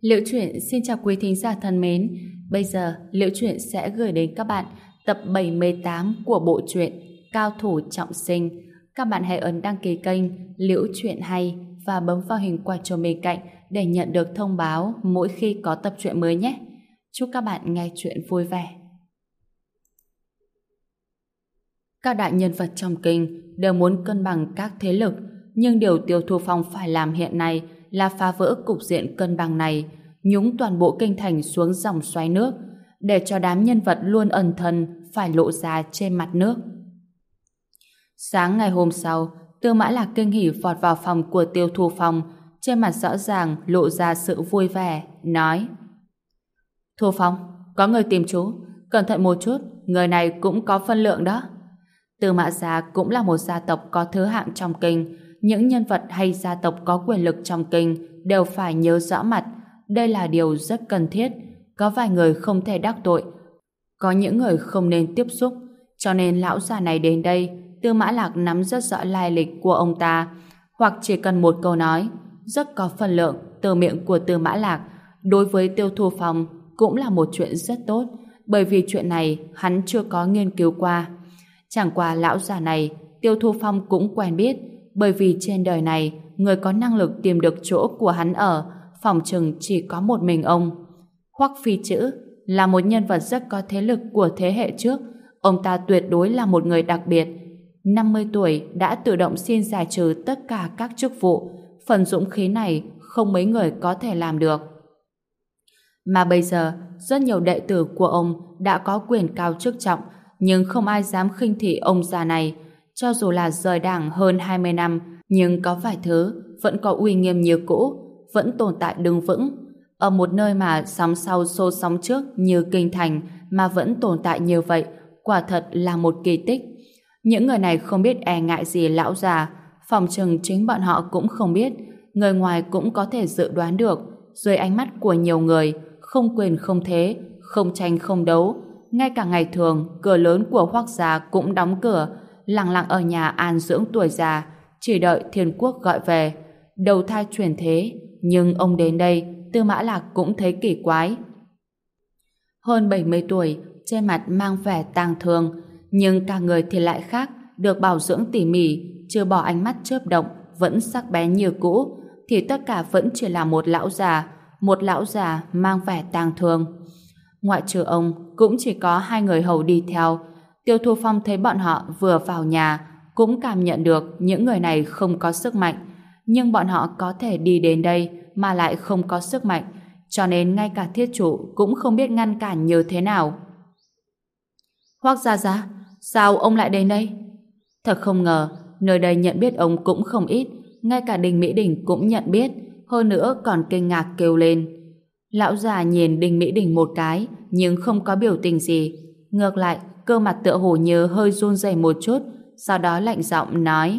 Liễu Chuyện xin chào quý thính giả thân mến. Bây giờ Liễu Chuyện sẽ gửi đến các bạn tập 78 của bộ truyện Cao thủ trọng sinh. Các bạn hãy ấn đăng ký kênh Liễu Chuyện Hay và bấm vào hình quả chuông bên cạnh để nhận được thông báo mỗi khi có tập truyện mới nhé. Chúc các bạn nghe chuyện vui vẻ. Các đại nhân vật trong kinh đều muốn cân bằng các thế lực, nhưng điều Tiêu Thu Phong phải làm hiện nay là phá vỡ cục diện cân bằng này, nhúng toàn bộ kinh thành xuống dòng xoáy nước, để cho đám nhân vật luôn ẩn thân phải lộ ra trên mặt nước. Sáng ngày hôm sau, Tư Mã Lạc kinh hỉ vọt vào phòng của Tiêu Thu Phong, trên mặt rõ ràng lộ ra sự vui vẻ, nói: Thu Phong, có người tìm chú, cẩn thận một chút, người này cũng có phân lượng đó. Tư Mã gia cũng là một gia tộc có thứ hạng trong kinh, những nhân vật hay gia tộc có quyền lực trong kinh đều phải nhớ rõ mặt, đây là điều rất cần thiết. Có vài người không thể đắc tội, có những người không nên tiếp xúc, cho nên lão già này đến đây, Tư Mã Lạc nắm rất rõ lai lịch của ông ta, hoặc chỉ cần một câu nói rất có phân lượng từ miệng của Tư Mã Lạc, đối với Tiêu Thu Phong cũng là một chuyện rất tốt, bởi vì chuyện này hắn chưa có nghiên cứu qua. Chẳng qua lão già này Tiêu Thu Phong cũng quen biết, bởi vì trên đời này người có năng lực tìm được chỗ của hắn ở phỏng chừng chỉ có một mình ông. Hoắc Phi Chữ là một nhân vật rất có thế lực của thế hệ trước, ông ta tuyệt đối là một người đặc biệt. 50 tuổi đã tự động xin giải trừ tất cả các chức vụ, phần dũng khí này không mấy người có thể làm được. Mà bây giờ rất nhiều đệ tử của ông đã có quyền cao chức trọng, nhưng không ai dám khinh thị ông già này. Cho dù là rời đảng hơn 20 năm, nhưng có vài thứ vẫn có uy nghiêm như cũ, vẫn tồn tại đứng vững. Ở một nơi mà sóng sau xô sóng trước như kinh thành mà vẫn tồn tại như vậy, quả thật là một kỳ tích. Những người này không biết e ngại gì lão già, phòng chừng chính bọn họ cũng không biết, người ngoài cũng có thể dự đoán được. Dưới ánh mắt của nhiều người, không quyền không thế, không tranh không đấu, ngay cả ngày thường cửa lớn của Hoắc gia cũng đóng cửa, lặng lặng ở nhà an dưỡng tuổi già, chỉ đợi thiên quốc gọi về, đầu thai chuyển thế. Nhưng ông đến đây, Tư Mã Lạc cũng thấy kỳ quái. Hơn 70 tuổi, trên mặt mang vẻ tang thương, nhưng cả người thì lại khác, được bảo dưỡng tỉ mỉ, chưa bỏ ánh mắt chớp động, vẫn sắc bén như cũ, thì tất cả vẫn chỉ là một lão già mang vẻ tang thương. Ngoại trừ ông, cũng chỉ có hai người hầu đi theo. Tiêu Thu Phong thấy bọn họ vừa vào nhà, cũng cảm nhận được những người này không có sức mạnh, nhưng bọn họ có thể đi đến đây mà lại không có sức mạnh, cho nên ngay cả thiết chủ cũng không biết ngăn cản như thế nào. Hoắc gia, sao ông lại đến đây? Thật không ngờ, nơi đây nhận biết ông cũng không ít, ngay cả Đinh Mỹ Đình cũng nhận biết, hơn nữa còn kinh ngạc kêu lên. Lão già nhìn Đinh Mỹ Đình một cái, nhưng không có biểu tình gì. Ngược lại, cơ mặt tựa hồ như hơi run rẩy một chút, sau đó lạnh giọng nói: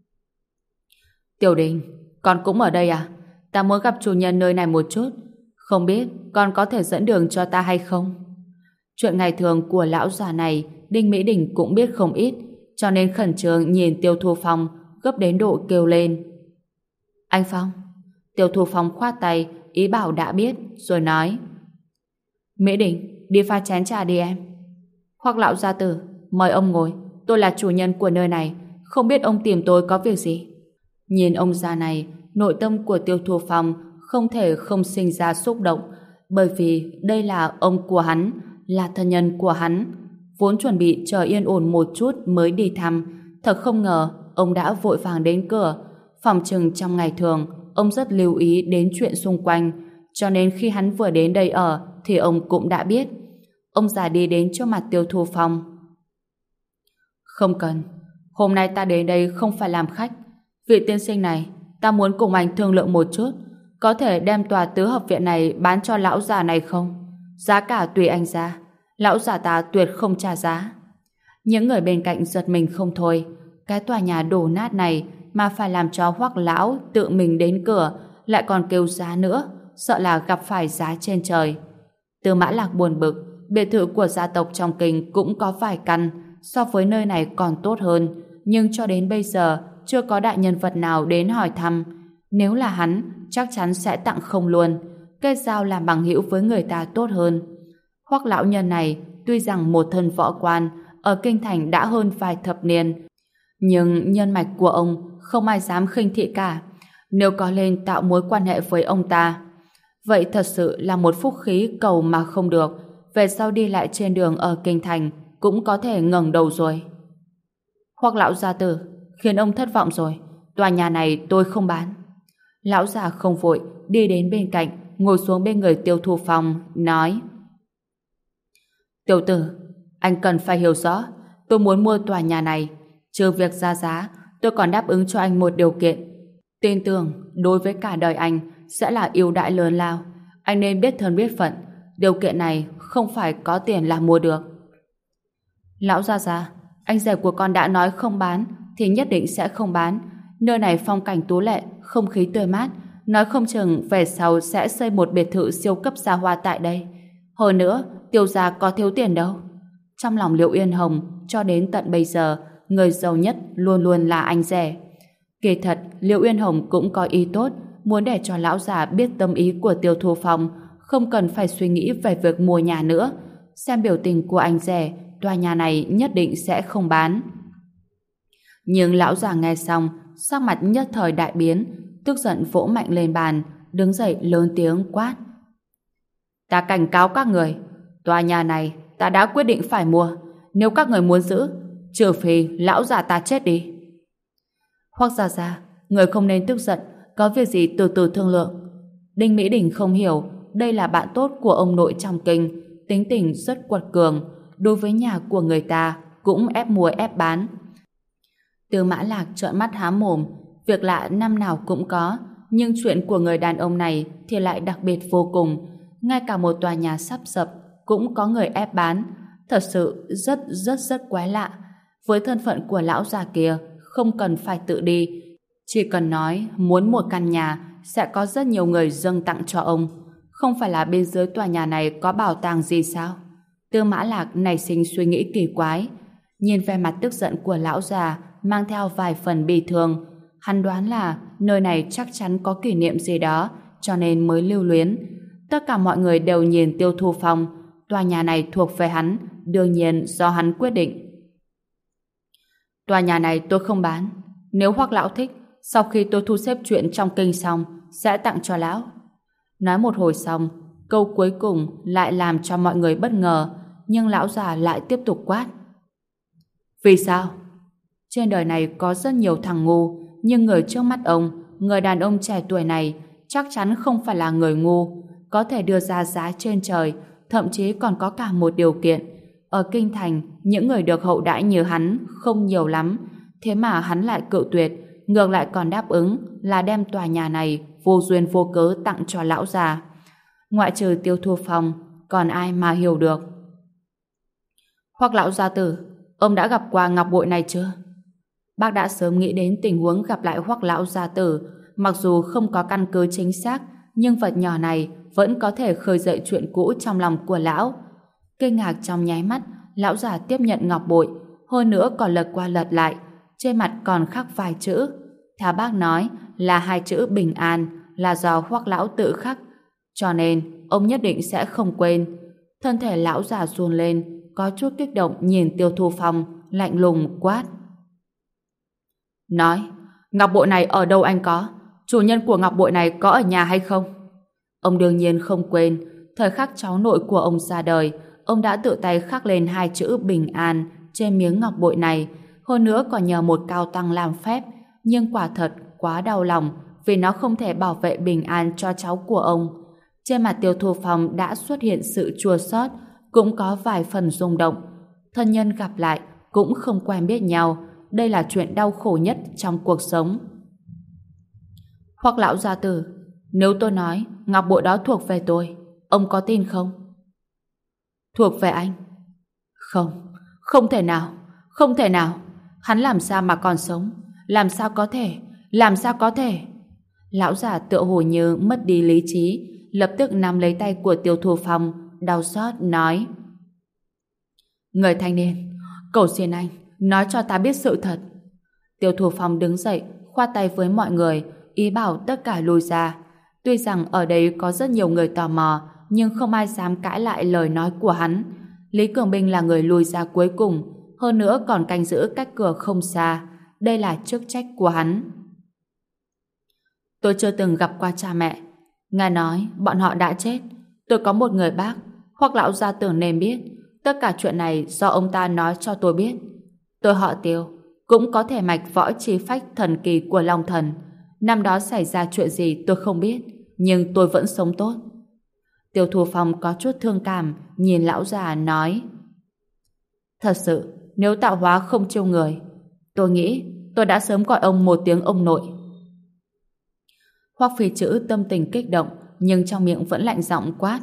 Tiểu Đình, con cũng ở đây à? Ta muốn gặp chủ nhân nơi này một chút, không biết con có thể dẫn đường cho ta hay không? Chuyện ngày thường của lão già này Đinh Mỹ Đình cũng biết không ít, cho nên khẩn trương nhìn Tiêu Thu Phong, gấp đến độ kêu lên: Anh Phong. Tiêu Thu Phong khoát tay ý bảo đã biết, rồi nói: Mỹ Đình, đi pha chén trà đi em. Hoắc lão gia tử, mời ông ngồi, tôi là chủ nhân của nơi này, không biết ông tìm tôi có việc gì? Nhìn ông già này, nội tâm của Tiêu Thu Phong không thể không sinh ra xúc động, bởi vì đây là ông của hắn, là thân nhân của hắn, vốn chuẩn bị chờ yên ổn một chút mới đi thăm, thật không ngờ ông đã vội vàng đến cửa. Phòng chừng trong ngày thường ông rất lưu ý đến chuyện xung quanh, cho nên khi hắn vừa đến đây ở thì ông cũng đã biết. Ông già đi đến trước mặt Tiêu Thu Phong: Không cần, hôm nay ta đến đây không phải làm khách. Vị tiên sinh này, ta muốn cùng anh thương lượng một chút, có thể đem tòa tứ hợp viện này bán cho lão già này không? Giá cả tùy anh ra, lão già ta tuyệt không trả giá. Những người bên cạnh giật mình không thôi, cái tòa nhà đổ nát này mà phải làm cho Hoắc lão tự mình đến cửa, lại còn kêu giá nữa, sợ là gặp phải giá trên trời. Tư Mã Lạc buồn bực, biệt thự của gia tộc trong kinh cũng có vài căn, so với nơi này còn tốt hơn, nhưng cho đến bây giờ chưa có đại nhân vật nào đến hỏi thăm. Nếu là hắn, chắc chắn sẽ tặng không luôn. kết giao làm bằng hữu với người ta tốt hơn. Hoắc lão nhân này tuy rằng một thân võ quan ở kinh thành đã hơn vài thập niên, nhưng nhân mạch của ông không ai dám khinh thị cả. Nếu có lên tạo mối quan hệ với ông ta, vậy thật sự là một phúc khí cầu mà không được. Về sau đi lại trên đường ở kinh thành cũng có thể ngẩng đầu rồi. Hoắc lão gia tử, khiến ông thất vọng rồi. Tòa nhà này tôi không bán. Lão già không vội đi đến bên cạnh, ngồi xuống bên người Tiêu Thu Phong, nói: Tiểu tử, anh cần phải hiểu rõ, tôi muốn mua tòa nhà này. Trừ việc ra giá, tôi còn đáp ứng cho anh một điều kiện. Tin tưởng đối với cả đời anh sẽ là ưu đãi lớn lao. Anh nên biết thân biết phận. Điều kiện này không phải có tiền là mua được. Lão gia, anh rể của con đã nói không bán thì nhất định sẽ không bán. Nơi này phong cảnh tú lệ, không khí tươi mát, nói không chừng về sau sẽ xây một biệt thự siêu cấp xa hoa tại đây. Hơn nữa, Tiêu gia có thiếu tiền đâu. Trong lòng Liệu Yên Hồng cho đến tận bây giờ, người giàu nhất luôn luôn là anh rể. Kỳ thật, Liệu Yên Hồng cũng có ý tốt, muốn để cho lão già biết tâm ý của Tiêu Thu Phong, không cần phải suy nghĩ về việc mua nhà nữa. Xem biểu tình của anh rể, tòa nhà này nhất định sẽ không bán. Nhưng lão già nghe xong, sắc mặt nhất thời đại biến, tức giận vỗ mạnh lên bàn, đứng dậy lớn tiếng quát: Ta cảnh cáo các người, tòa nhà này ta đã quyết định phải mua. Nếu các người muốn giữ, trừ phi lão già ta chết đi. Hoắc gia, người không nên tức giận, có việc gì từ từ thương lượng. Đinh Mỹ Đình không hiểu, đây là bạn tốt của ông nội trong kinh, tính tình rất quật cường, đối với nhà của người ta cũng ép mua ép bán. Tư Mã Lạc trợn mắt há mồm, việc lạ năm nào cũng có, nhưng chuyện của người đàn ông này thì lại đặc biệt vô cùng. Ngay cả một tòa nhà sắp sập cũng có người ép bán, thật sự rất quái lạ. Với thân phận của lão già kia, không cần phải tự đi, chỉ cần nói muốn một căn nhà sẽ có rất nhiều người dâng tặng cho ông. Không phải là bên dưới tòa nhà này có bảo tàng gì sao? Tư Mã Lạc nảy sinh suy nghĩ kỳ quái, nhìn vẻ mặt tức giận của lão già mang theo vài phần bi thương. Hắn đoán là nơi này chắc chắn có kỷ niệm gì đó cho nên mới lưu luyến. Tất cả mọi người đều nhìn Tiêu Thu Phong. Tòa nhà này thuộc về hắn, đương nhiên do hắn quyết định. Tòa nhà này tôi không bán. Nếu Hoắc lão thích, sau khi tôi thu xếp chuyện trong kinh xong sẽ tặng cho lão. Nói một hồi xong, câu cuối cùng lại làm cho mọi người bất ngờ, nhưng lão già lại tiếp tục quát: Vì sao? Trên đời này có rất nhiều thằng ngu, nhưng người trước mắt ông, người đàn ông trẻ tuổi này, chắc chắn không phải là người ngu, có thể đưa ra giá trên trời, thậm chí còn có cả một điều kiện. Ở kinh thành, những người được hậu đãi như hắn không nhiều lắm, thế mà hắn lại cự tuyệt, ngược lại còn đáp ứng là đem tòa nhà này vô duyên vô cớ tặng cho lão già. Ngoại trừ Tiêu Thu Phong, còn ai mà hiểu được? Hoắc lão gia tử, ông đã gặp qua ngọc bội này chưa? Bác đã sớm nghĩ đến tình huống gặp lại Hoắc lão gia tử, mặc dù không có căn cứ chính xác, nhưng vật nhỏ này vẫn có thể khơi dậy chuyện cũ trong lòng của lão. Kinh ngạc trong nháy mắt, lão già tiếp nhận ngọc bội, hơn nữa còn lật qua lật lại, trên mặt còn khắc vài chữ. Theo bác nói là hai chữ bình an, là do Hoắc lão tự khắc, cho nên ông nhất định sẽ không quên. Thân thể lão già run lên, có chút kích động nhìn Tiêu Thu Phong, lạnh lùng quát: Nói, ngọc bội này ở đâu anh có? Chủ nhân của ngọc bội này có ở nhà hay không? Ông đương nhiên không quên, thời khắc cháu nội của ông ra đời, ông đã tự tay khắc lên hai chữ bình an trên miếng ngọc bội này, hơn nữa còn nhờ một cao tăng làm phép, nhưng quả thật quá đau lòng vì nó không thể bảo vệ bình an cho cháu của ông. Trên mặt Tiêu Thu Phong đã xuất hiện sự chua xót, cũng có vài phần rung động. Thân nhân gặp lại cũng không quen biết nhau, đây là chuyện đau khổ nhất trong cuộc sống. Hoắc lão gia tử, nếu tôi nói ngọc bội đó thuộc về tôi, ông có tin không? Thuộc về anh? Không, không thể nào, không thể nào. Hắn làm sao mà còn sống? Làm sao có thể? Làm sao có thể? Lão già tựa hồ như mất đi lý trí, lập tức nắm lấy tay của Tiêu Thu Phong, đau xót nói: Người thanh niên, cầu xin anh, nói cho ta biết sự thật. Tiêu Thu Phong đứng dậy, khoa tay với mọi người, ý bảo tất cả lùi ra. Tuy rằng ở đây có rất nhiều người tò mò, nhưng không ai dám cãi lại lời nói của hắn. Lý Cường Bình là người lui ra cuối cùng, hơn nữa còn canh giữ cách cửa không xa. Đây là chức trách của hắn. Tôi chưa từng gặp qua cha mẹ. Nghe nói bọn họ đã chết. Tôi có một người bác, hoặc lão gia tưởng nên biết. Tất cả chuyện này do ông ta nói cho tôi biết. Tôi họ Tiêu, cũng có thể mạch võ chi phách thần kỳ của Long Thần. Năm đó xảy ra chuyện gì tôi không biết, nhưng tôi vẫn sống tốt. Tiêu Thu Phong có chút thương cảm, nhìn lão già nói: thật sự, nếu tạo hóa không chiêu người, tôi nghĩ tôi đã sớm gọi ông một tiếng ông nội. Hoắc Phi Chữ tâm tình kích động, nhưng trong miệng vẫn lạnh giọng quát: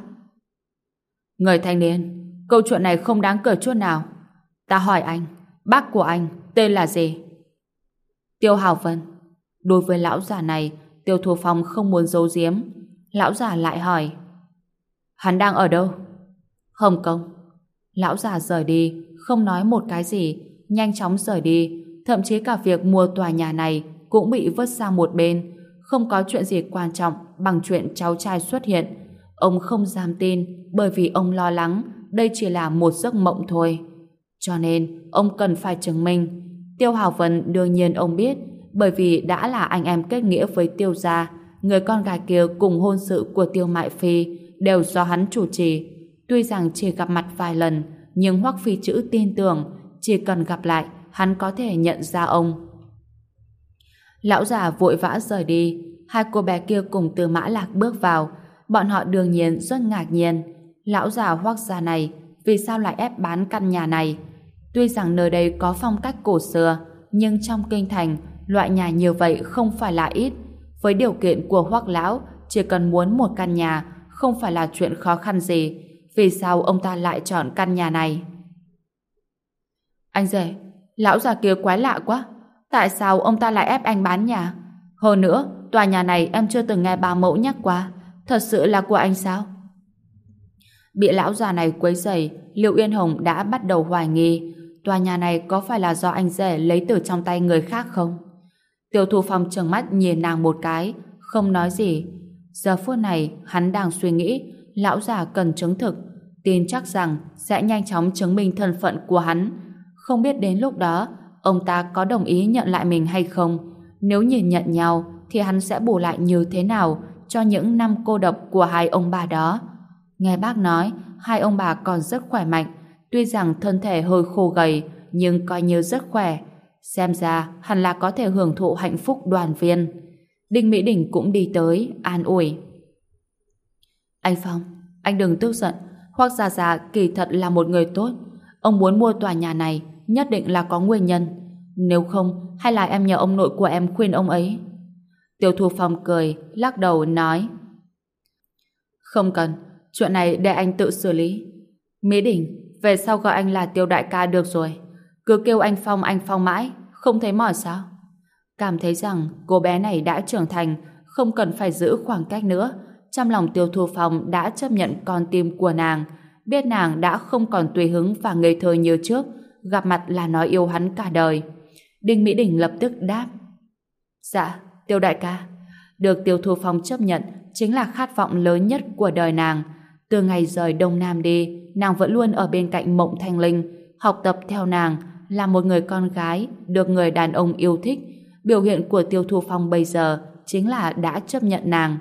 người thanh niên, câu chuyện này không đáng cười chút nào. Ta hỏi anh, bác của anh tên là gì? Tiêu Hào Vân. Đối với lão già này, Tiêu Thu Phong không muốn giấu giếm. Lão già lại hỏi: hắn đang ở đâu? Hồng Kông. Lão già rời đi, không nói một cái gì, nhanh chóng rời đi. Thậm chí cả việc mua tòa nhà này cũng bị vứt sang một bên. Không có chuyện gì quan trọng bằng chuyện cháu trai xuất hiện. Ông không dám tin, bởi vì ông lo lắng đây chỉ là một giấc mộng thôi. Cho nên ông cần phải chứng minh. Tiêu Hào Vân đương nhiên ông biết, bởi vì đã là anh em kết nghĩa với Tiêu gia. Người con gái kia cùng hôn sự của Tiêu Mại Phi đều do hắn chủ trì. Tuy rằng chỉ gặp mặt vài lần, nhưng Hoắc Phi Chữ tin tưởng chỉ cần gặp lại hắn có thể nhận ra ông. Lão già vội vã rời đi. Hai cô bé kia cùng Tư Mã Lạc bước vào. Bọn họ đương nhiên rất ngạc nhiên. Lão già Hoắc gia này vì sao lại ép bán căn nhà này? Tuy rằng nơi đây có phong cách cổ xưa, nhưng trong kinh thành loại nhà như vậy không phải là ít. Với điều kiện của Hoắc lão, chỉ cần muốn một căn nhà không phải là chuyện khó khăn gì. Vì sao ông ta lại chọn căn nhà này? Anh rể, lão già kia quái lạ quá. Tại sao ông ta lại ép anh bán nhà? Hơn nữa, tòa nhà này em chưa từng nghe bà mẫu nhắc qua. Thật sự là của anh sao? Bị lão già này quấy rầy, Liệu Yên Hồng đã bắt đầu hoài nghi tòa nhà này có phải là do anh rể lấy từ trong tay người khác không? Tiêu Thu Phong trừng mắt nhìn nàng một cái, không nói gì. Giờ phút này hắn đang suy nghĩ lão già cần chứng thực, tin chắc rằng sẽ nhanh chóng chứng minh thân phận của hắn. Không biết đến lúc đó ông ta có đồng ý nhận lại mình hay không. Nếu nhìn nhận nhau thì hắn sẽ bù lại như thế nào cho những năm cô độc của hai ông bà đó. Nghe bác nói hai ông bà còn rất khỏe mạnh, tuy rằng thân thể hơi khô gầy nhưng coi như rất khỏe. Xem ra hẳn là có thể hưởng thụ hạnh phúc đoàn viên. Đinh Mỹ Đình cũng đi tới an ủi: anh Phong, anh đừng tức giận. Hoắc Gia Gia kỳ thật là một người tốt. Ông muốn mua tòa nhà này nhất định là có nguyên nhân. Nếu không, hay là em nhờ ông nội của em khuyên ông ấy. Tiêu Thu Phong cười, lắc đầu nói: không cần, chuyện này để anh tự xử lý. Mỹ Đình, về sau gọi anh là Tiêu đại ca được rồi. Cứ kêu anh Phong mãi, không thấy mỏi sao? Cảm thấy rằng cô bé này đã trưởng thành, không cần phải giữ khoảng cách nữa. Trong lòng Tiêu Thu Phong đã chấp nhận con tim của nàng, biết nàng đã không còn tùy hứng và ngây thơ như trước, gặp mặt là nói yêu hắn cả đời. Đinh Mỹ Đình lập tức đáp: dạ, Tiêu đại ca. Được Tiêu Thu Phong chấp nhận chính là khát vọng lớn nhất của đời nàng. Từ ngày rời Đông Nam đi, nàng vẫn luôn ở bên cạnh Mộng Thanh Linh, học tập theo nàng, là một người con gái được người đàn ông yêu thích. Biểu hiện của Tiêu Thu Phong bây giờ chính là đã chấp nhận nàng.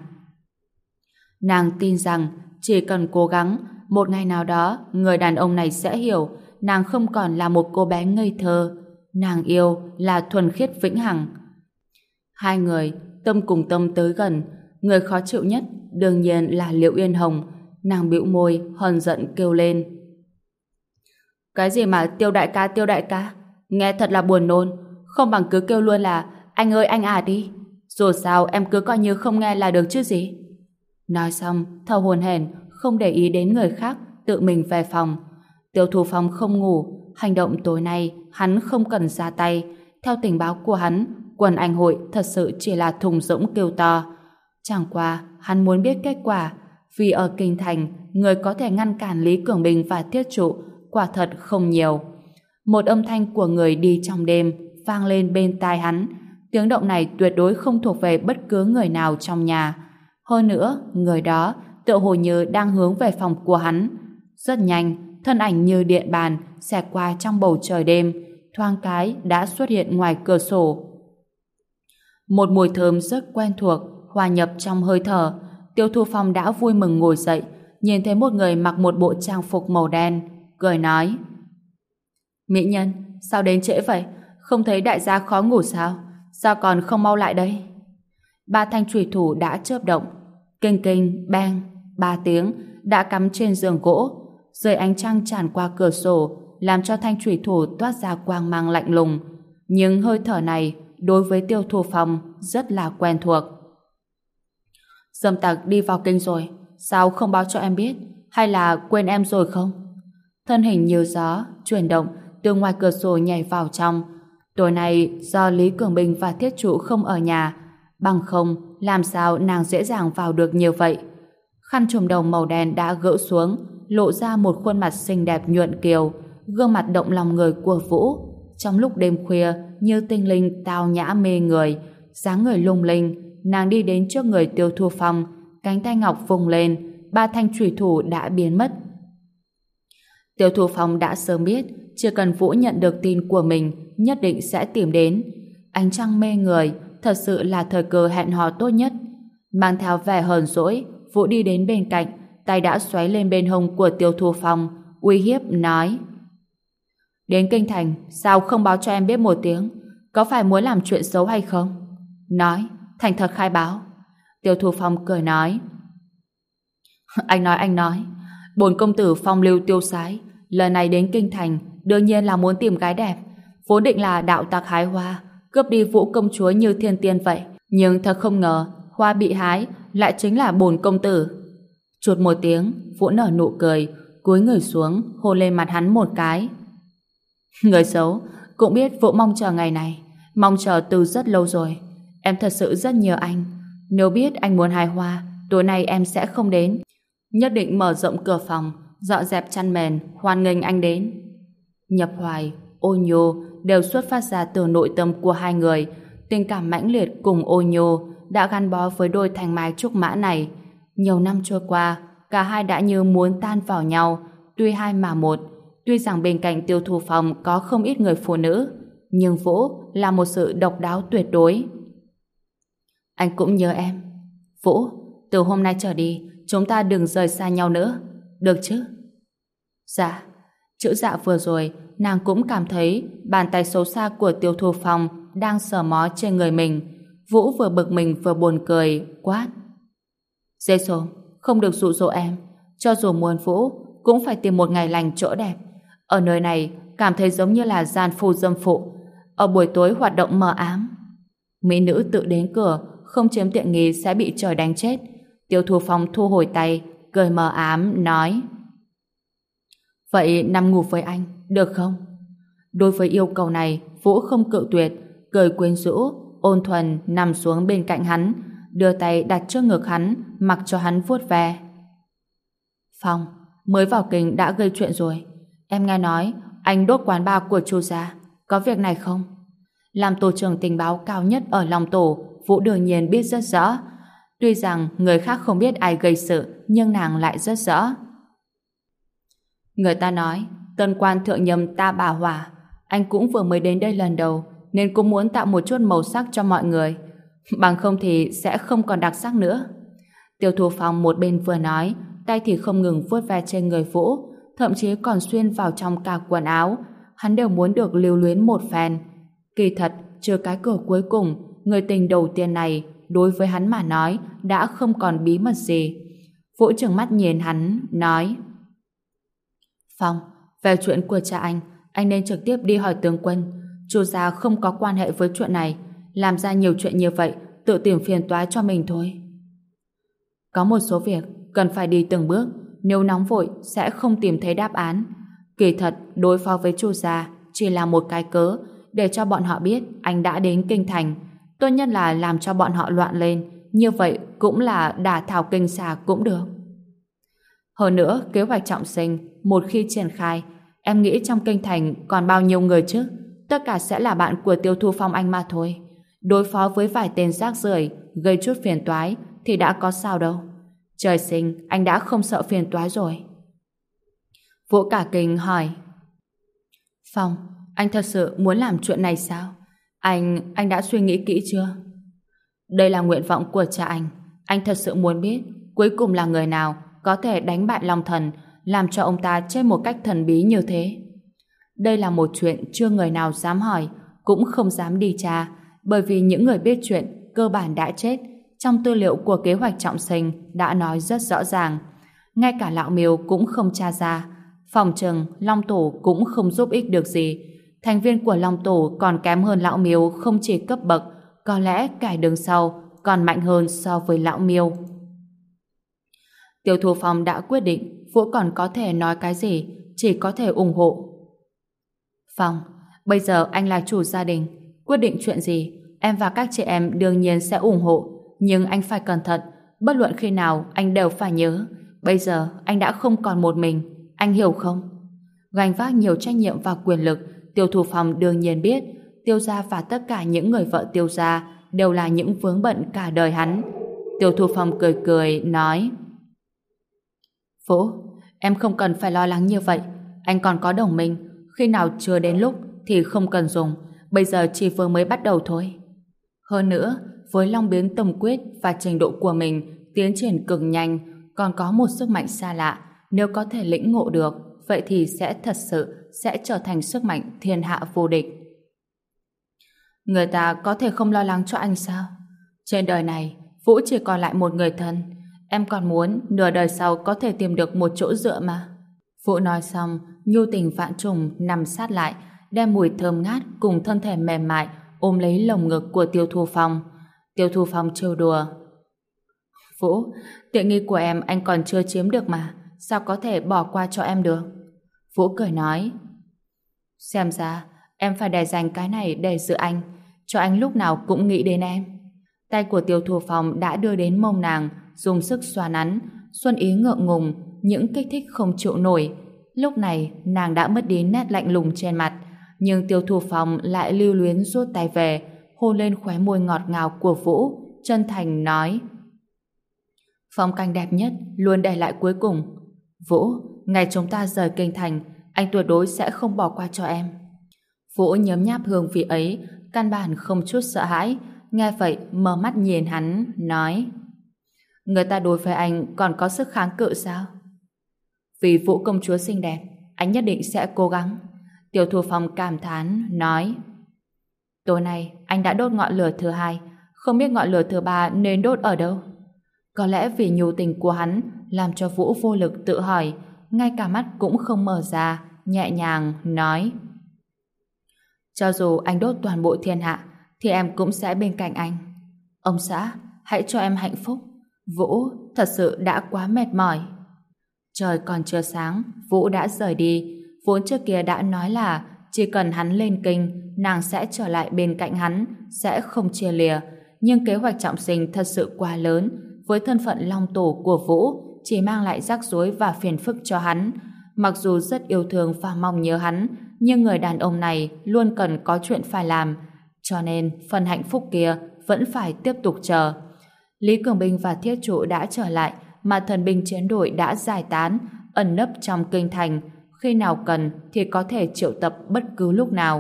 Nàng tin rằng chỉ cần cố gắng, một ngày nào đó người đàn ông này sẽ hiểu nàng không còn là một cô bé ngây thơ. Nàng yêu là thuần khiết vĩnh hằng. Hai người tâm cùng tâm tới gần. Người khó chịu nhất đương nhiên là Liệu Yên Hồng. Nàng bĩu môi hờn giận kêu lên: cái gì mà Tiêu đại ca, nghe thật là buồn nôn. Không bằng cứ kêu luôn là anh ơi anh à đi. Dù sao em cứ coi như không nghe là được chứ gì. Nói xong thở hổn hển, không để ý đến người khác, tự mình về phòng. Tiêu Thu Phong không ngủ. Hành động tối nay hắn không cần ra tay. Theo tình báo của hắn, quần anh hội thật sự chỉ là thùng rỗng kêu to. Chẳng qua hắn muốn biết kết quả, vì ở kinh thành người có thể ngăn cản Lý Cường Bình và Thiết Trụ quả thật không nhiều. Một âm thanh của người đi trong đêm vang lên bên tai hắn. Tiếng động này tuyệt đối không thuộc về bất cứ người nào trong nhà. Hơn nữa, người đó tựa hồ như đang hướng về phòng của hắn. Rất nhanh, thân ảnh như điện bàn xẹt qua trong bầu trời đêm, thoáng cái đã xuất hiện ngoài cửa sổ. Một mùi thơm rất quen thuộc hòa nhập trong hơi thở. Tiêu Thu Phong đã vui mừng ngồi dậy, nhìn thấy một người mặc một bộ trang phục màu đen, cười nói: Mỹ nhân, sao đến trễ vậy? Không thấy đại gia khó ngủ sao? Sao còn không mau lại đây? Ba thanh chùy thủ đã chớp động, kinh kinh bang, 3 tiếng đã cắm trên giường gỗ, dưới ánh trăng tràn qua cửa sổ, làm cho thanh chùy thủ toát ra quang mang lạnh lùng. Nhưng hơi thở này đối với Tiêu Thu Phong rất là quen thuộc. Dâm tặc đi vào kinh rồi, sao không báo cho em biết? Hay là quên em rồi không? Thân hình như gió chuyển động từ ngoài cửa sổ nhảy vào trong. Tối nay do Lý Cường Bình và Thiết Trụ không ở nhà, bằng không làm sao nàng dễ dàng vào được như vậy. Khăn trùm đầu màu đen đã gỡ xuống, lộ ra một khuôn mặt xinh đẹp nhuận kiều, gương mặt động lòng người của Vũ. Trong lúc đêm khuya như tinh linh tao nhã mê người, dáng người lung linh, nàng đi đến trước người Tiêu Thu Phong, cánh tay ngọc vùng lên, 3 thanh chùy thủ đã biến mất. Tiêu Thu Phong đã sớm biết, chỉ cần Vũ nhận được tin của mình, nhất định sẽ tìm đến. Ánh trăng mê người, thật sự là thời cơ hẹn hò tốt nhất. Mang theo vẻ hờn dỗi, Vũ đi đến bên cạnh, tay đã xoáy lên bên hông của Tiêu Thu Phong, uy hiếp nói: Đến kinh thành, sao không báo cho em biết một tiếng? Có phải muốn làm chuyện xấu hay không? Nói, thành thật khai báo. Tiêu Thu Phong cười nói: Anh nói, bổn công tử phong lưu tiêu sái, lần này đến kinh thành, đương nhiên là muốn tìm gái đẹp, vốn định là đạo tặc hái hoa, cướp đi Vũ công chúa như thiên tiên vậy, nhưng thật không ngờ, hoa bị hái lại chính là bổn công tử. Chuột một tiếng, Vũ nở nụ cười, cúi người xuống, hôn lên mặt hắn một cái. Người xấu, cũng biết Vũ mong chờ ngày này, mong chờ từ rất lâu rồi. Em thật sự rất nhớ anh. Nếu biết anh muốn hái hoa, tối nay em sẽ không đến. Nhất định mở rộng cửa phòng, dọn dẹp chăn mền, hoan nghênh anh đến. Nhập Hoài, Ô Nhô đều xuất phát ra từ nội tâm của hai người. Tình cảm mãnh liệt cùng Ô Nhô đã gắn bó với đôi thanh mai trúc mã này. Nhiều năm trôi qua, cả hai đã như muốn tan vào nhau, tuy hai mà một. Tuy rằng bên cạnh Tiêu Thu Phong có không ít người phụ nữ, nhưng Vũ là một sự độc đáo tuyệt đối. Anh cũng nhớ em. Vũ, từ hôm nay trở đi, chúng ta đừng rời xa nhau nữa, được chứ? Dạ. Chữ dạ vừa rồi, nàng cũng cảm thấy bàn tay xấu xa của Tiêu Thu Phong đang sờ mó trên người mình. Vũ vừa bực mình vừa buồn cười, quát: Dê xồm, không được dụ dỗ em. Cho dù muốn Vũ, cũng phải tìm một ngày lành chỗ đẹp. Ở nơi này, cảm thấy giống như là gian phu dâm phụ. Ở buổi tối hoạt động mờ ám. Mỹ nữ tự đến cửa, không chiếm tiện nghi sẽ bị trời đánh chết. Tiêu Thu Phong thu hồi tay, cười mờ ám, nói: Vậy nằm ngủ với anh, được không? Đối với yêu cầu này, Vũ không cự tuyệt, cười quyến rũ, ôn thuần nằm xuống bên cạnh hắn, đưa tay đặt trước ngực hắn, mặc cho hắn vuốt ve. Phong, mới vào kinh đã gây chuyện rồi. Em nghe nói anh đốt quán bar của Chu gia, có việc này không? Làm tổ trưởng tình báo cao nhất ở Long Tổ, Vũ đương nhiên biết rất rõ. Tuy rằng người khác không biết ai gây sự, nhưng nàng lại rất rõ. Người ta nói, tân quan thượng nhâm ta bà hỏa. Anh cũng vừa mới đến đây lần đầu, nên cũng muốn tạo một chút màu sắc cho mọi người. Bằng không thì sẽ không còn đặc sắc nữa. Tiêu Thu Phong một bên vừa nói, tay thì không ngừng vuốt ve trên người Vũ, thậm chí còn xuyên vào trong cả quần áo. Hắn đều muốn được lưu luyến một phen. Kỳ thật, trừ cái cửa cuối cùng, người tình đầu tiên này đối với hắn mà nói đã không còn bí mật gì. Vũ trừng mắt nhìn hắn, nói: Phong, về chuyện của cha anh nên trực tiếp đi hỏi tướng quân. Chu gia không có quan hệ với chuyện này, làm ra nhiều chuyện như vậy, tự tìm phiền toái cho mình thôi. Có một số việc cần phải đi từng bước, nếu nóng vội sẽ không tìm thấy đáp án. Kỳ thật, đối phó với Chu gia chỉ là một cái cớ để cho bọn họ biết anh đã đến kinh thành. Tốt nhất là làm cho bọn họ loạn lên, như vậy cũng là đả thảo kinh xà cũng được. Hơn nữa, kế hoạch trọng sinh một khi triển khai, em nghĩ trong kinh thành còn bao nhiêu người chứ? Tất cả sẽ là bạn của Tiêu Thu Phong anh mà thôi. Đối phó với vài tên rác rưởi gây chút phiền toái thì đã có sao đâu. Trời sinh, anh đã không sợ phiền toái rồi. Vũ cả kinh hỏi. Phong, anh thật sự muốn làm chuyện này sao? Anh đã suy nghĩ kỹ chưa? Đây là nguyện vọng của cha anh thật sự muốn biết cuối cùng là người nào có thể đánh bại Long Thần, làm cho ông ta chết một cách thần bí như thế. Đây là một chuyện chưa người nào dám hỏi, cũng không dám đi tra, bởi vì những người biết chuyện cơ bản đã chết. Trong tư liệu của kế hoạch trọng sinh đã nói rất rõ ràng. Ngay cả lão Miêu cũng không tra ra. Phòng chừng Long Tổ cũng không giúp ích được gì. Thành viên của Long Tổ còn kém hơn lão Miêu không chỉ cấp bậc, có lẽ kẻ đứng sau còn mạnh hơn so với lão Miêu. Tiêu Thu Phong đã quyết định, Vũ còn có thể nói cái gì, chỉ có thể ủng hộ. Phong, bây giờ anh là chủ gia đình, quyết định chuyện gì, em và các chị em đương nhiên sẽ ủng hộ, nhưng anh phải cẩn thận, bất luận khi nào anh đều phải nhớ, bây giờ anh đã không còn một mình, anh hiểu không? Gánh vác nhiều trách nhiệm và quyền lực, Tiêu Thu Phong đương nhiên biết, Tiêu gia và tất cả những người vợ Tiêu gia đều là những vướng bận cả đời hắn. Tiêu Thu Phong cười cười, nói: Vũ, em không cần phải lo lắng như vậy, anh còn có đồng minh, khi nào chưa đến lúc thì không cần dùng, bây giờ chỉ vừa mới bắt đầu thôi. Hơn nữa, với Long Biến Tông Quyết và trình độ của mình tiến triển cực nhanh, còn có một sức mạnh xa lạ, nếu có thể lĩnh ngộ được, vậy thì sẽ thật sự sẽ trở thành sức mạnh thiên hạ vô địch. Người ta có thể không lo lắng cho anh sao? Trên đời này, Vũ chỉ còn lại một người thân, em còn muốn nửa đời sau có thể tìm được một chỗ dựa mà. Vũ nói xong, nhu tình vạn trùng nằm sát lại, đem mùi thơm ngát cùng thân thể mềm mại ôm lấy lồng ngực của Tiêu Thu Phong. Tiêu Thu Phong trêu đùa: Vũ, tiện nghi của em anh còn chưa chiếm được mà, sao có thể bỏ qua cho em được? Vũ cười nói: Xem ra em phải để dành cái này để giữ anh, cho anh lúc nào cũng nghĩ đến em. Tay của Tiêu Thu Phong đã đưa đến mông nàng, dùng sức xoa nắn. Xuân ý ngượng ngùng, những kích thích không chịu nổi. Lúc này nàng đã mất đi nét lạnh lùng trên mặt, nhưng Tiêu Thu Phong lại lưu luyến rút tay về, hôn lên khóe môi ngọt ngào của Vũ, chân thành nói: Phong cảnh đẹp nhất luôn để lại cuối cùng. Vũ, ngày chúng ta rời kinh thành, anh tuyệt đối sẽ không bỏ qua cho em. Vũ nhấm nháp hương vị ấy, căn bản không chút sợ hãi. Nghe vậy mở mắt nhìn hắn, nói: Người ta đối với anh còn có sức kháng cự sao? Vì Vũ công chúa xinh đẹp, anh nhất định sẽ cố gắng. Tiêu Thu Phong cảm thán, nói: Tối nay anh đã đốt ngọn lửa thứ hai, không biết ngọn lửa thứ ba nên đốt ở đâu. Có lẽ vì nhu tình của hắn làm cho Vũ vô lực tự hỏi, ngay cả mắt cũng không mở ra, nhẹ nhàng nói: Cho dù anh đốt toàn bộ thiên hạ thì em cũng sẽ bên cạnh anh. Ông xã, hãy cho em hạnh phúc. Vũ thật sự đã quá mệt mỏi. Trời còn chưa sáng, Vũ đã rời đi. Vốn trước kia đã nói là chỉ cần hắn lên kinh, nàng sẽ trở lại bên cạnh hắn, sẽ không chia lìa. Nhưng kế hoạch trọng sinh thật sự quá lớn, với thân phận long tổ của Vũ chỉ mang lại rắc rối và phiền phức cho hắn. Mặc dù rất yêu thương và mong nhớ hắn, nhưng người đàn ông này luôn cần có chuyện phải làm, cho nên phần hạnh phúc kia vẫn phải tiếp tục chờ. Lý Cường Binh và Thiết Trụ đã trở lại, mà thần binh chiến đội đã giải tán, ẩn nấp trong kinh thành, khi nào cần thì có thể triệu tập bất cứ lúc nào.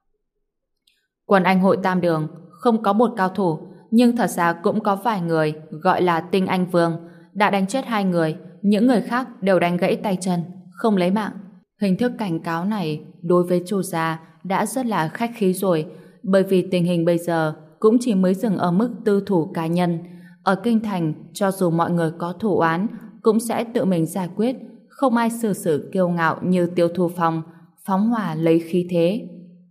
Quân Anh hội Tam Đường không có một cao thủ, nhưng thật ra cũng có vài người gọi là Tinh Anh Vương, đã đánh chết 2 người, những người khác đều đánh gãy tay chân, không lấy mạng. Hình thức cảnh cáo này đối với Chu gia đã rất là khách khí rồi, bởi vì tình hình bây giờ cũng chỉ mới dừng ở mức tư thủ cá nhân. Ở kinh thành, cho dù mọi người có thủ oán, cũng sẽ tự mình giải quyết, không ai xử sự kiêu ngạo như Tiêu Thu Phong, phóng hỏa lấy khí thế.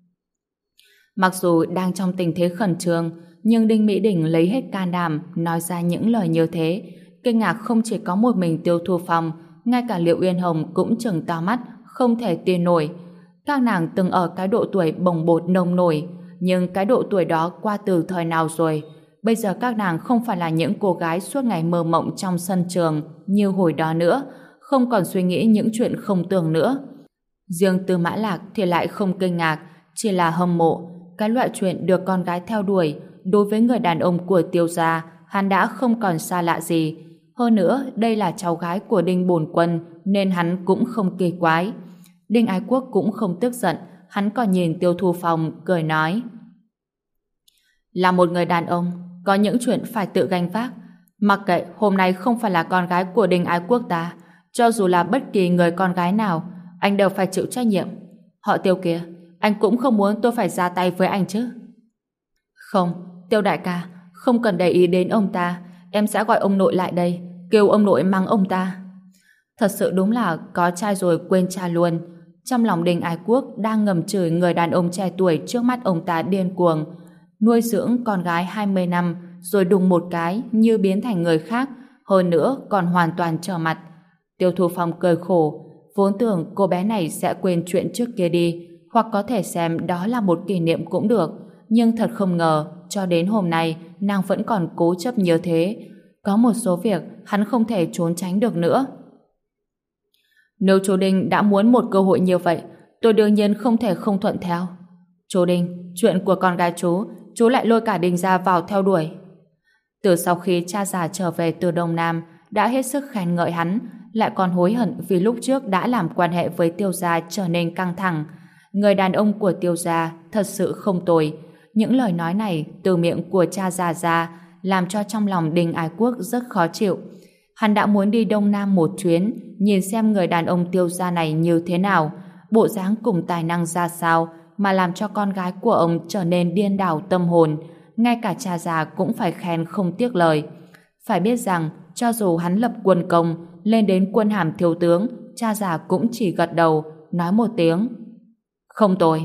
Mặc dù đang trong tình thế khẩn trương, nhưng Đinh Mỹ Đình lấy hết can đảm nói ra những lời như thế. Kinh ngạc không chỉ có một mình Tiêu Thu Phong, ngay cả Liệu Uyên Hồng cũng trừng to mắt, không thể tin nổi. Các nàng từng ở cái độ tuổi bồng bột nông nổi, nhưng cái độ tuổi đó qua từ thời nào rồi? Bây giờ các nàng không phải là những cô gái suốt ngày mơ mộng trong sân trường như hồi đó nữa, không còn suy nghĩ những chuyện không tưởng nữa. Riêng Tư Mã Lạc thì lại không kinh ngạc, chỉ là hâm mộ. Cái loại chuyện được con gái theo đuổi đối với người đàn ông của Tiêu gia hắn đã không còn xa lạ gì. Hơn nữa, đây là cháu gái của Đinh Bổn Quân nên hắn cũng không kỳ quái. Đinh Ái Quốc cũng không tức giận, hắn còn nhìn Tiêu Thu Phong cười nói: là một người đàn ông, có những chuyện phải tự gánh vác. Mặc kệ hôm nay không phải là con gái của Đinh Ái Quốc ta, cho dù là bất kỳ người con gái nào, anh đều phải chịu trách nhiệm. Họ Tiêu kia, anh cũng không muốn tôi phải ra tay với anh chứ? Không, Tiêu đại ca, không cần để ý đến ông ta, em sẽ gọi ông nội lại đây, kêu ông nội mắng ông ta. Thật sự đúng là có trai rồi quên cha luôn. Trong lòng Đinh Ái Quốc đang ngầm chửi người đàn ông trẻ tuổi trước mắt ông ta điên cuồng, nuôi dưỡng con gái 20 năm rồi đùng một cái như biến thành người khác, hơn nữa còn hoàn toàn trở mặt. Tiêu Thu Phong cười khổ, vốn tưởng cô bé này sẽ quên chuyện trước kia đi, hoặc có thể xem đó là một kỷ niệm cũng được, nhưng thật không ngờ cho đến hôm nay nàng vẫn còn cố chấp như thế. Có một số việc hắn không thể trốn tránh được nữa. Nếu chú Đinh đã muốn một cơ hội như vậy, tôi đương nhiên không thể không thuận theo. Chú Đinh, chuyện của con gái chú lại lôi cả Đinh ra vào theo đuổi. Từ sau khi cha già trở về từ Đông Nam, đã hết sức khen ngợi hắn, lại còn hối hận vì lúc trước đã làm quan hệ với Tiêu gia trở nên căng thẳng. Người đàn ông của Tiêu gia thật sự không tồi. Những lời nói này từ miệng của cha già ra làm cho trong lòng Đinh Ái Quốc rất khó chịu. Hắn đã muốn đi Đông Nam một chuyến, nhìn xem người đàn ông Tiêu gia này như thế nào, bộ dáng cùng tài năng ra sao mà làm cho con gái của ông trở nên điên đảo tâm hồn. Ngay cả cha già cũng phải khen không tiếc lời. Phải biết rằng cho dù hắn lập quân công lên đến quân hàm thiếu tướng, cha già cũng chỉ gật đầu nói một tiếng không tồi.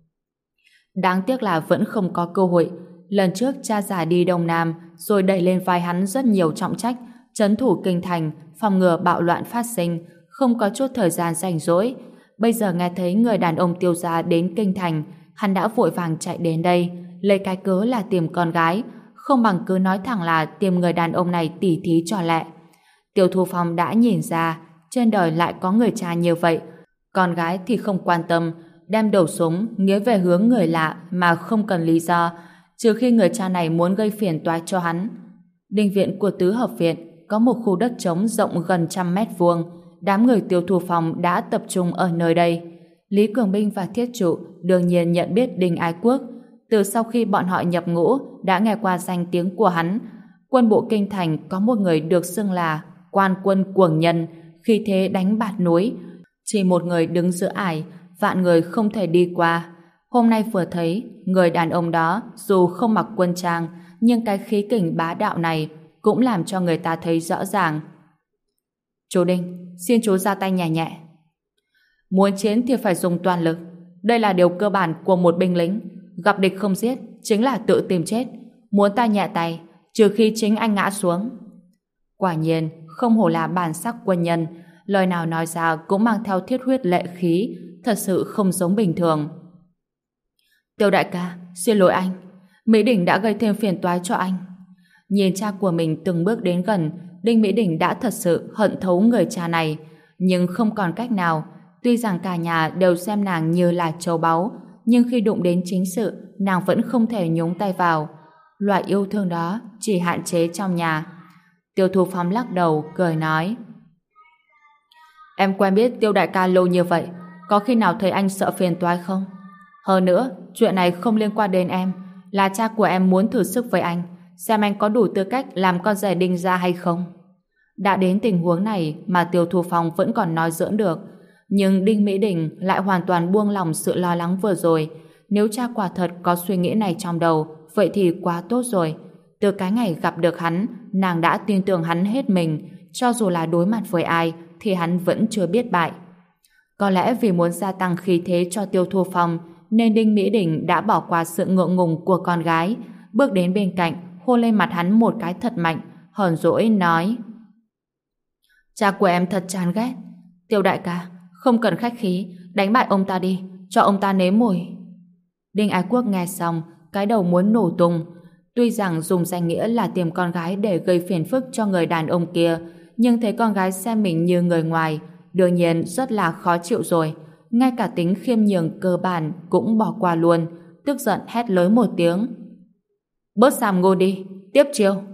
Đáng tiếc là vẫn không có cơ hội. Lần trước cha già đi Đông Nam rồi đẩy lên vai hắn rất nhiều trọng trách, trấn thủ kinh thành, phòng ngừa bạo loạn phát sinh, không có chút thời gian rảnh rỗi. Bây giờ nghe thấy người đàn ông Tiêu gia đến kinh thành, hắn đã vội vàng chạy đến đây, lấy cái cớ là tìm con gái, không bằng cứ nói thẳng là tìm người đàn ông này tỉ thí trò lẹ. Tiêu Thu Phong đã nhìn ra trên đời lại có người cha như vậy, con gái thì không quan tâm, đem đầu súng nghía về hướng người lạ mà không cần lý do, trừ khi người cha này muốn gây phiền toái cho hắn. Đình viện của tứ hợp viện có một khu đất trống rộng gần 100 mét vuông. Đám người Tiêu Thu Phong đã tập trung ở nơi đây. Lý Cường Binh và Thiết Trụ đương nhiên nhận biết Đinh Ái Quốc. Từ sau khi bọn họ nhập ngũ đã nghe qua danh tiếng của hắn. Quân bộ kinh thành có một người được xưng là quan quân cuồng nhân, khi thế đánh bạt núi, chỉ một người đứng giữa ải, vạn người không thể đi qua. Hôm nay vừa thấy người đàn ông đó dù không mặc quân trang, nhưng cái khí kình bá đạo này cũng làm cho người ta thấy rõ ràng. Chú Đinh, xin chú ra tay nhẹ nhẹ. Muốn chiến thì phải dùng toàn lực. Đây là điều cơ bản của một binh lính. Gặp địch không giết chính là tự tìm chết. Muốn ta nhẹ tay, trừ khi chính anh ngã xuống. Quả nhiên, không hổ là bản sắc quân nhân, lời nào nói ra cũng mang theo thiết huyết lệ khí, thật sự không giống bình thường. Tiêu đại ca, xin lỗi anh. Mỹ Đình đã gây thêm phiền toái cho anh. Nhìn cha của mình từng bước đến gần, Đinh Mỹ Đình đã thật sự hận thấu người cha này, nhưng không còn cách nào. Tuy rằng cả nhà đều xem nàng như là châu báu, nhưng khi đụng đến chính sự, nàng vẫn không thể nhúng tay vào. Loại yêu thương đó chỉ hạn chế trong nhà. Tiêu Thu Phong lắc đầu, cười nói: Em quen biết Tiêu đại ca lâu như vậy, có khi nào thấy anh sợ phiền toái không? Hơn nữa, chuyện này không liên quan đến em, là cha của em muốn thử sức với anh, xem anh có đủ tư cách làm con rể Đinh gia hay không. Đã đến tình huống này mà Tiêu Thu Phong vẫn còn nói giỡn được, nhưng Đinh Mỹ Đình lại hoàn toàn buông lòng sự lo lắng vừa rồi. Nếu cha quả thật có suy nghĩ này trong đầu, vậy thì quá tốt rồi. Từ cái ngày gặp được hắn, nàng đã tin tưởng hắn hết mình, cho dù là đối mặt với ai thì hắn vẫn chưa biết bại. Có lẽ vì muốn gia tăng khí thế cho Tiêu Thu Phong nên Đinh Mỹ Đình đã bỏ qua sự ngượng ngùng của con gái, bước đến bên cạnh, hôn lên mặt hắn một cái thật mạnh, hờn dỗi nói: Cha của em thật chán ghét. Tiêu đại ca, không cần khách khí, đánh bại ông ta đi, cho ông ta nếm mùi. Đinh Ái Quốc nghe xong, cái đầu muốn nổ tung. Tuy rằng dùng danh nghĩa là tìm con gái để gây phiền phức cho người đàn ông kia, nhưng thấy con gái xem mình như người ngoài, đương nhiên rất là khó chịu rồi. Ngay cả tính khiêm nhường cơ bản cũng bỏ qua luôn, tức giận hét lớn một tiếng: Bớt xàm ngô đi, tiếp chiêu.